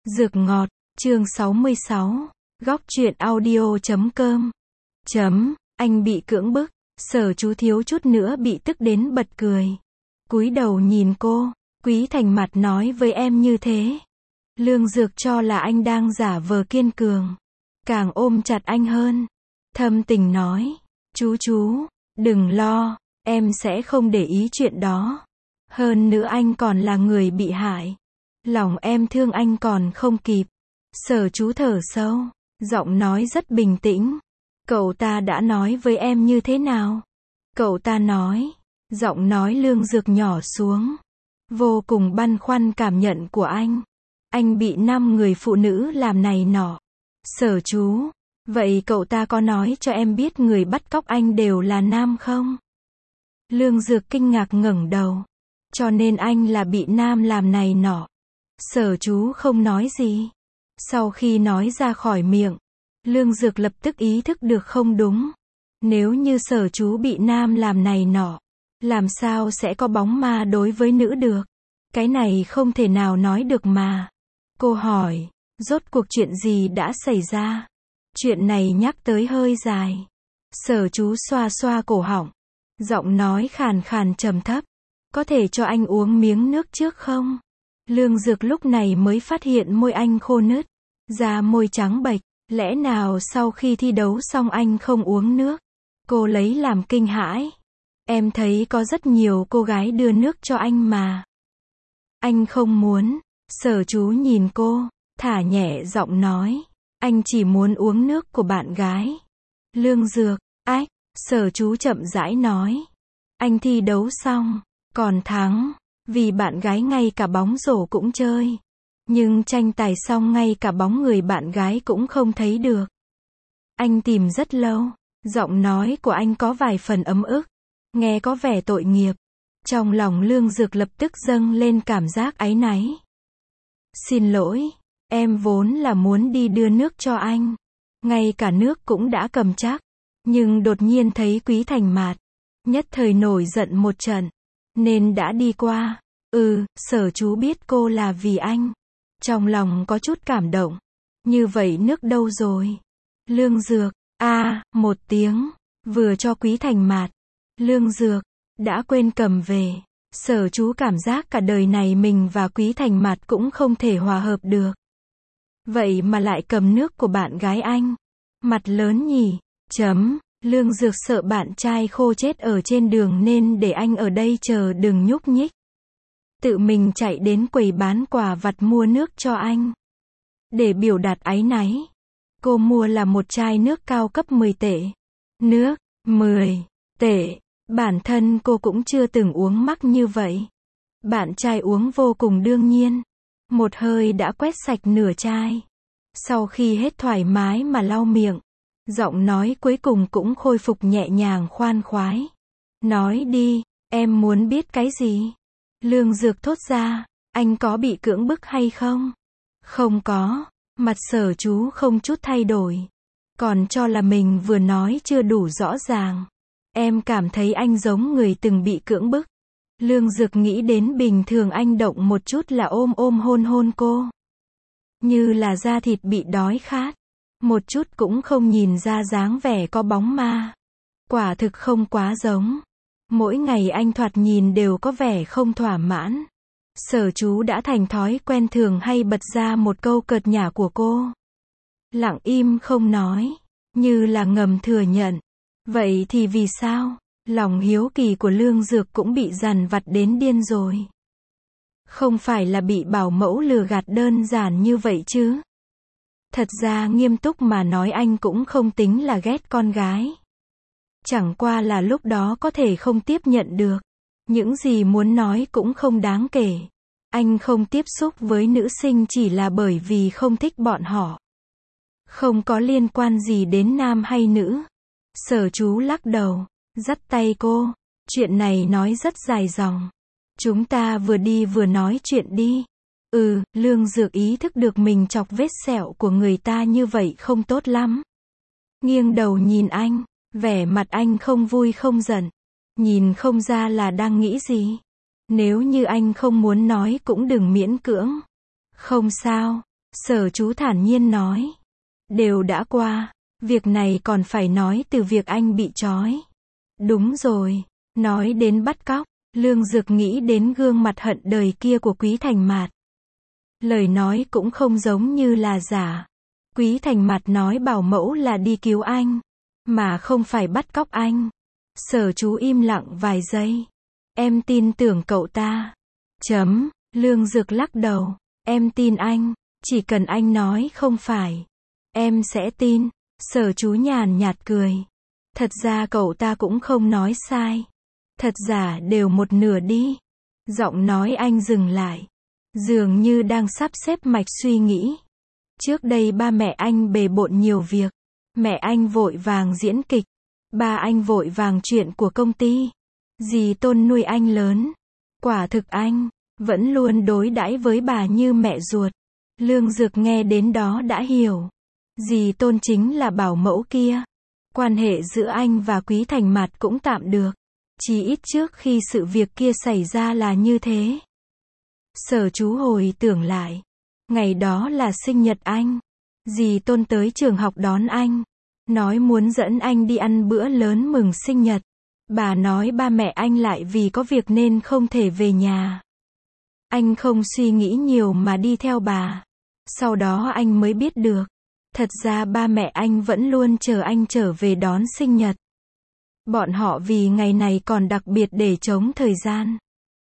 Dược ngọt, chương 66, góc truyện audio.com. Anh bị cưỡng bức, Sở Chú thiếu chút nữa bị tức đến bật cười. Cúi đầu nhìn cô, Quý Thành mặt nói với em như thế. Lương Dược cho là anh đang giả vờ kiên cường. Càng ôm chặt anh hơn. Thâm tình nói, chú, đừng lo, em sẽ không để ý chuyện đó. Hơn nữa anh còn là người bị hại. Lòng em thương anh còn không kịp. Sở Chú thở sâu, giọng nói rất bình tĩnh. Cậu ta đã nói với em như thế nào? Cậu ta nói, giọng nói Lương Dược nhỏ xuống. Vô cùng băn khoăn cảm nhận của anh. Anh bị 5 người phụ nữ làm này nọ. Sở Chú, vậy cậu ta có nói cho em biết người bắt cóc anh đều là nam không? Lương Dược kinh ngạc ngẩng đầu. Cho nên anh là bị nam làm này nọ. Sở Chú không nói gì. Sau khi nói ra khỏi miệng, Lương Dược lập tức ý thức được không đúng. Nếu như Sở Chú bị nam làm này nọ, làm sao sẽ có bóng ma đối với nữ được? Cái này không thể nào nói được mà. Cô hỏi, rốt cuộc chuyện gì đã xảy ra? Chuyện này nhắc tới hơi dài. Sở Chú xoa xoa cổ họng, giọng nói khàn khàn trầm thấp. Có thể cho anh uống miếng nước trước không? Lương Dược lúc này mới phát hiện môi anh khô nứt, da môi trắng bệch. Lẽ nào sau khi thi đấu xong anh không uống nước? Cô lấy làm kinh hãi. Em thấy có rất nhiều cô gái đưa nước cho anh mà. Anh không muốn. Sở Chú nhìn cô, thả nhẹ giọng nói. Anh chỉ muốn uống nước của bạn gái. Lương Dược, ách, Sở Chú chậm rãi nói. Anh thi đấu xong, còn thắng, vì bạn gái ngay cả bóng rổ cũng chơi. Nhưng tranh tài xong ngay cả bóng người bạn gái cũng không thấy được. Anh tìm rất lâu. Giọng nói của anh có vài phần ấm ức. Nghe có vẻ tội nghiệp. Trong lòng Lương Dược lập tức dâng lên cảm giác áy náy. Xin lỗi, em vốn là muốn đi đưa nước cho anh. Ngay cả nước cũng đã cầm chắc. Nhưng đột nhiên thấy Quý Thành mạt. Nhất thời nổi giận một trận. Nên đã đi qua. Sở Chú biết cô là vì anh. Trong lòng có chút cảm động. Như vậy nước đâu rồi? Lương Dược, một tiếng, vừa cho Quý Thành mạt. Lương Dược, đã quên cầm về. Sở Chú cảm giác cả đời này mình và Quý Thành mạt cũng không thể hòa hợp được. Vậy mà lại cầm nước của bạn gái anh. Mặt lớn nhỉ, Lương Dược sợ bạn trai khô chết ở trên đường nên để anh ở đây chờ đừng nhúc nhích. Tự mình chạy đến quầy bán quà vặt mua nước cho anh. Để biểu đạt áy náy, cô mua là một chai nước cao cấp 10 tệ. Nước, 10 tệ. Bản thân cô cũng chưa từng uống mắc như vậy. Bạn trai uống vô cùng đương nhiên. Một hơi đã quét sạch nửa chai. Sau khi hết thoải mái mà lau miệng, giọng nói cuối cùng cũng khôi phục nhẹ nhàng khoan khoái. Nói đi, em muốn biết cái gì? Lương Dược thốt ra, anh có bị cưỡng bức hay không? Không có. Mặt Sở Chú không chút thay đổi. Còn cho là mình vừa nói chưa đủ rõ ràng. Em cảm thấy anh giống người từng bị cưỡng bức. Lương Dược nghĩ đến bình thường anh động một chút là ôm hôn cô. Như là da thịt bị đói khát. Một chút cũng không nhìn ra dáng vẻ có bóng ma. Quả thực không quá giống. Mỗi ngày anh thoạt nhìn đều có vẻ không thỏa mãn. Sở Chú đã thành thói quen thường hay bật ra một câu cợt nhả của cô. Lặng im không nói, như là ngầm thừa nhận. Vậy thì vì sao? Lòng hiếu kỳ của Lương Dược cũng bị dằn vặt đến điên rồi. Không phải là bị bảo mẫu lừa gạt đơn giản như vậy chứ? Thật ra nghiêm túc mà nói anh cũng không tính là ghét con gái. Chẳng qua là lúc đó có thể không tiếp nhận được. Những gì muốn nói cũng không đáng kể. Anh không tiếp xúc với nữ sinh chỉ là bởi vì không thích bọn họ. Không có liên quan gì đến nam hay nữ. Sở Chú lắc đầu, dắt tay cô. Chuyện này nói rất dài dòng. Chúng ta vừa đi vừa nói chuyện đi. Lương Dược ý thức được mình chọc vết sẹo của người ta như vậy không tốt lắm. Nghiêng đầu nhìn anh, vẻ mặt anh không vui không giận. Nhìn không ra là đang nghĩ gì. Nếu như anh không muốn nói cũng đừng miễn cưỡng. Không sao, Sở Chú thản nhiên nói. Đều đã qua. Việc này còn phải nói từ việc anh bị trói. Đúng rồi. Nói đến bắt cóc, Lương Dực nghĩ đến gương mặt hận đời kia của Quý Thành Mạt. Lời nói cũng không giống như là giả. Quý Thành Mạt nói bảo mẫu là đi cứu anh, mà không phải bắt cóc anh. Sở Chú im lặng vài giây. Em tin tưởng cậu ta. Lương Dực lắc đầu. Em tin anh. Chỉ cần anh nói không phải, em sẽ tin. Sở Chú nhàn nhạt cười. Thật ra cậu ta cũng không nói sai. Thật giả đều một nửa đi. Giọng nói anh dừng lại. Dường như đang sắp xếp mạch suy nghĩ. Trước đây ba mẹ anh bề bộn nhiều việc. Mẹ anh vội vàng diễn kịch. Ba anh vội vàng chuyện của công ty. Dì Tôn nuôi anh lớn. Quả thực anh vẫn luôn đối đãi với bà như mẹ ruột. Lương Dực nghe đến đó đã hiểu. Dì Tôn chính là bảo mẫu kia. Quan hệ giữa anh và Quý Thành Mạt cũng tạm được. Chỉ ít trước khi sự việc kia xảy ra là như thế. Sở Chú hồi tưởng lại. Ngày đó là sinh nhật anh. Dì Tôn tới trường học đón anh. Nói muốn dẫn anh đi ăn bữa lớn mừng sinh nhật. Bà nói ba mẹ anh lại vì có việc nên không thể về nhà. Anh không suy nghĩ nhiều mà đi theo bà. Sau đó anh mới biết được. Thật ra ba mẹ anh vẫn luôn chờ anh trở về đón sinh nhật. Bọn họ vì ngày này còn đặc biệt để trống thời gian.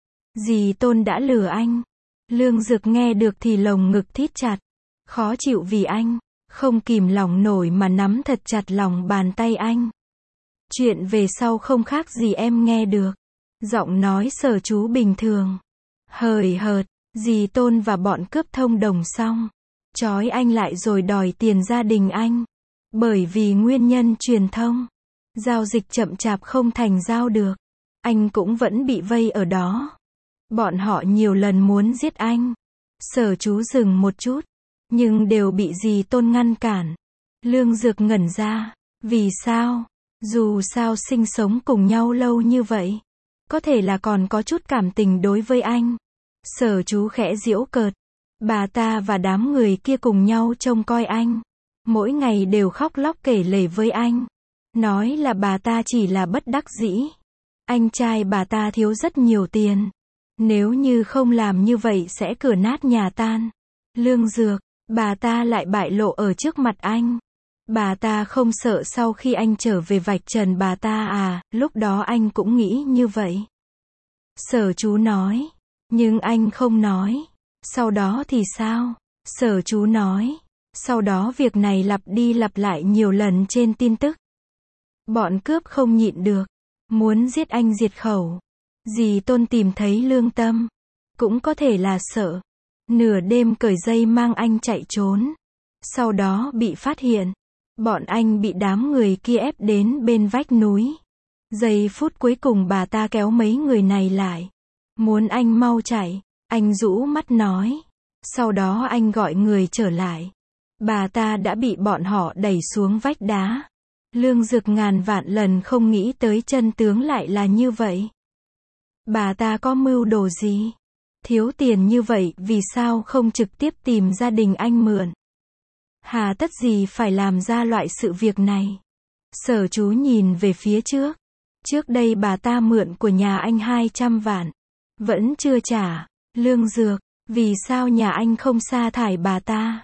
Dì Tôn đã lừa anh. Lương Dực nghe được thì lồng ngực thít chặt. Khó chịu vì anh. Không kìm lòng nổi mà nắm thật chặt lòng bàn tay anh. Chuyện về sau không khác gì em nghe được. Giọng nói Sở Chú bình thường. Hời hợt, dì Tôn và bọn cướp thông đồng xong. Trói anh lại rồi đòi tiền gia đình anh. Bởi vì nguyên nhân truyền thông. Giao dịch chậm chạp không thành giao được. Anh cũng vẫn bị vây ở đó. Bọn họ nhiều lần muốn giết anh. Sở Chú dừng một chút. Nhưng đều bị dì Tôn ngăn cản. Lương Dực ngẩn ra. Vì sao? Dù sao sinh sống cùng nhau lâu như vậy. Có thể là còn có chút cảm tình đối với anh. Sở Chú khẽ giễu cợt. Bà ta và đám người kia cùng nhau trông coi anh. Mỗi ngày đều khóc lóc kể lể với anh. Nói là bà ta chỉ là bất đắc dĩ. Anh trai bà ta thiếu rất nhiều tiền. Nếu như không làm như vậy sẽ cửa nát nhà tan. Lương Dực, bà ta lại bại lộ ở trước mặt anh. Bà ta không sợ sau khi anh trở về vạch trần bà ta à, lúc đó anh cũng nghĩ như vậy. Sở Chú nói. Nhưng anh không nói. Sau đó thì sao? Sở Chú nói. Sau đó việc này lặp đi lặp lại nhiều lần trên tin tức. Bọn cướp không nhịn được. Muốn giết anh diệt khẩu. Dì Tôn tìm thấy lương tâm. Cũng có thể là sợ. Nửa đêm cởi dây mang anh chạy trốn. Sau đó bị phát hiện. Bọn anh bị đám người kia ép đến bên vách núi. Giây phút cuối cùng bà ta kéo mấy người này lại. Muốn anh mau chạy. Anh rũ mắt nói. Sau đó anh gọi người trở lại. Bà ta đã bị bọn họ đẩy xuống vách đá. Lương Dực ngàn vạn lần không nghĩ tới chân tướng lại là như vậy. Bà ta có mưu đồ gì? Thiếu tiền như vậy vì sao không trực tiếp tìm gia đình anh mượn? Hà tất gì phải làm ra loại sự việc này? Sở Chú nhìn về phía trước. Trước đây bà ta mượn của nhà anh 200 vạn. Vẫn chưa trả. Lương Dực, vì sao nhà anh không sa thải bà ta?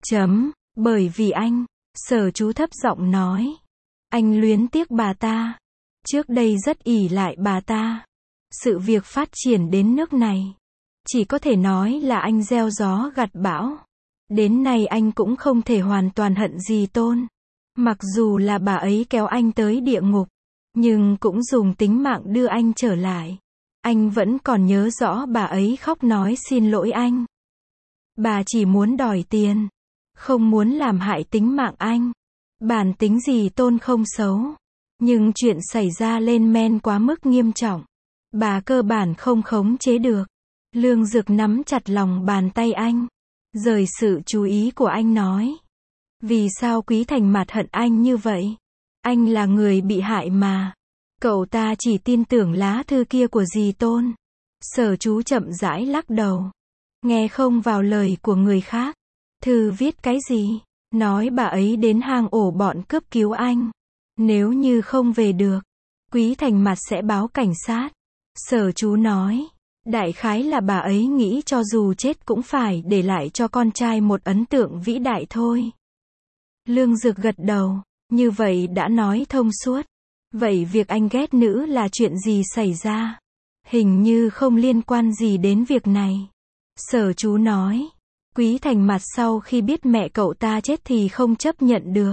Bởi vì anh. Sở Chú thấp giọng nói. Anh luyến tiếc bà ta. Trước đây rất ỷ lại bà ta. Sự việc phát triển đến nước này. Chỉ có thể nói là anh gieo gió gặt bão. Đến nay anh cũng không thể hoàn toàn hận dì Tôn. Mặc dù là bà ấy kéo anh tới địa ngục. Nhưng cũng dùng tính mạng đưa anh trở lại. Anh vẫn còn nhớ rõ bà ấy khóc nói xin lỗi anh. Bà chỉ muốn đòi tiền. Không muốn làm hại tính mạng anh. Bản tính dì Tôn không xấu. Nhưng chuyện xảy ra lên men quá mức nghiêm trọng. Bà cơ bản không khống chế được. Lương Dực nắm chặt lòng bàn tay anh. Rời sự chú ý của anh nói. Vì sao Quý Thành Mạt hận anh như vậy? Anh là người bị hại mà. Cậu ta chỉ tin tưởng lá thư kia của dì Tôn. Sở Chú chậm rãi lắc đầu. Nghe không vào lời của người khác. Thư viết cái gì? Nói bà ấy đến hang ổ bọn cướp cứu anh. Nếu như không về được, Quý Thành mặt sẽ báo cảnh sát. Sở chú nói. Đại khái là bà ấy nghĩ cho dù chết cũng phải để lại cho con trai một ấn tượng vĩ đại thôi. Lương Dược gật đầu. Như vậy đã nói thông suốt. Vậy việc anh ghét nữ là chuyện gì xảy ra? Hình như không liên quan gì đến việc này. Sở chú nói. Quý Thành mặt sau khi biết mẹ cậu ta chết thì không chấp nhận được.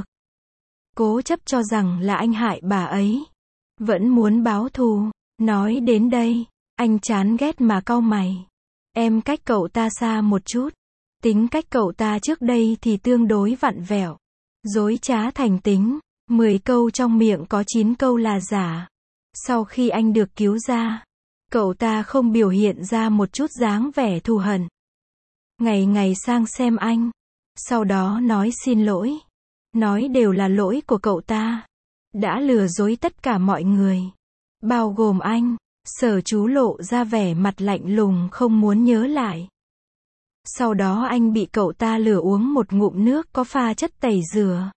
Cố chấp cho rằng là anh hại bà ấy. Vẫn muốn báo thù. Nói đến đây, anh chán ghét mà cau mày. Em cách cậu ta xa một chút. Tính cách cậu ta trước đây thì tương đối vặn vẹo. Dối trá thành tính. 10 câu trong miệng có 9 câu là giả. Sau khi anh được cứu ra, cậu ta không biểu hiện ra một chút dáng vẻ thù hận. Ngày ngày sang xem anh. Sau đó nói xin lỗi. Nói đều là lỗi của cậu ta. Đã lừa dối tất cả mọi người. Bao gồm anh. Sở chú lộ ra vẻ mặt lạnh lùng không muốn nhớ lại. Sau đó anh bị cậu ta lừa uống một ngụm nước có pha chất tẩy rửa.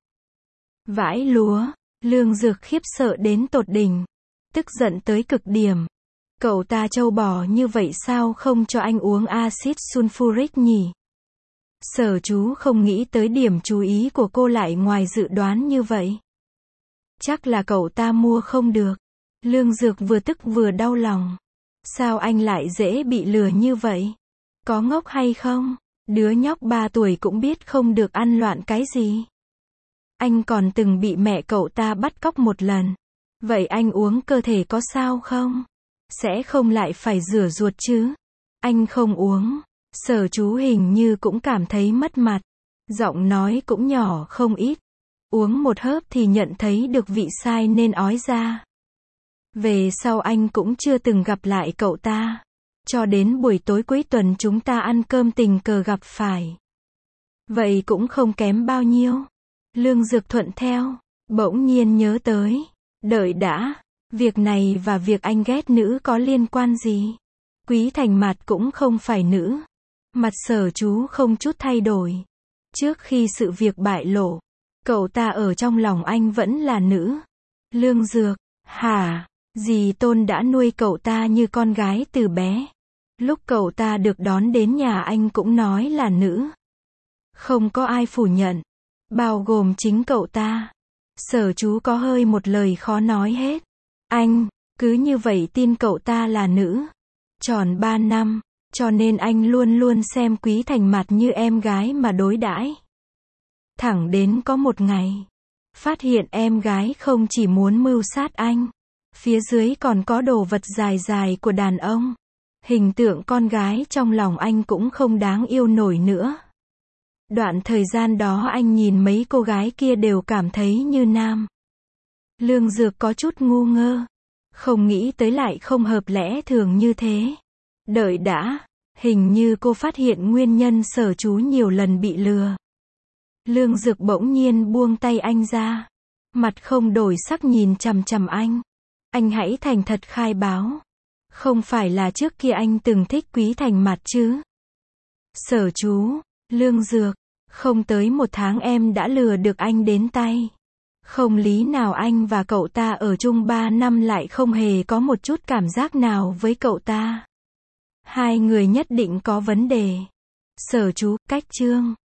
Vãi lúa. Lương Dược khiếp sợ đến tột đỉnh. Tức giận tới cực điểm. Cậu ta trâu bò như vậy sao không cho anh uống axit sulfuric nhỉ? Sở chú không nghĩ tới điểm chú ý của cô lại ngoài dự đoán như vậy. Chắc là cậu ta mua không được. Lương Dược vừa tức vừa đau lòng. Sao anh lại dễ bị lừa như vậy? Có ngốc hay không? Đứa nhóc 3 tuổi cũng biết không được ăn loạn cái gì. Anh còn từng bị mẹ cậu ta bắt cóc một lần. Vậy anh uống cơ thể có sao không? Sẽ không lại phải rửa ruột chứ? Anh không uống. Sở chú hình như cũng cảm thấy mất mặt. Giọng nói cũng nhỏ không ít. Uống một hớp thì nhận thấy được vị sai nên ói ra. Về sau anh cũng chưa từng gặp lại cậu ta. Cho đến buổi tối cuối tuần chúng ta ăn cơm tình cờ gặp phải. Vậy cũng không kém bao nhiêu. Lương Dược thuận theo. Bỗng nhiên nhớ tới. Đợi đã. Việc này và việc anh ghét nữ có liên quan gì? Quý Thành mặt cũng không phải nữ. Mặt sở chú không chút thay đổi. Trước khi sự việc bại lộ, cậu ta ở trong lòng anh vẫn là nữ. Lương Dược. Hả? Dì Tôn đã nuôi cậu ta như con gái từ bé. Lúc cậu ta được đón đến nhà anh cũng nói là nữ. Không có ai phủ nhận. Bao gồm chính cậu ta. Sở chú có hơi một lời khó nói hết. Anh, cứ như vậy tin cậu ta là nữ. Tròn 3 năm, cho nên anh luôn luôn xem Quý Thành mặt như em gái mà đối đãi. Thẳng đến có một ngày, phát hiện em gái không chỉ muốn mưu sát anh. Phía dưới còn có đồ vật dài dài của đàn ông. Hình tượng con gái trong lòng anh cũng không đáng yêu nổi nữa. Đoạn thời gian đó anh nhìn mấy cô gái kia đều cảm thấy như nam. Lương Dược có chút ngu ngơ. Không nghĩ tới lại không hợp lẽ thường như thế. Đợi đã. Hình như cô phát hiện nguyên nhân sở chú nhiều lần bị lừa. Lương Dược bỗng nhiên buông tay anh ra. Mặt không đổi sắc nhìn chằm chằm anh. Anh hãy thành thật khai báo. Không phải là trước kia anh từng thích Quý Thành mặt chứ? Sở chú. Lương Dược. Không tới 1 tháng em đã lừa được anh đến tay. Không lý nào anh và cậu ta ở chung 3 năm lại không hề có một chút cảm giác nào với cậu ta. Hai người nhất định có vấn đề. Sở chú, cách chương.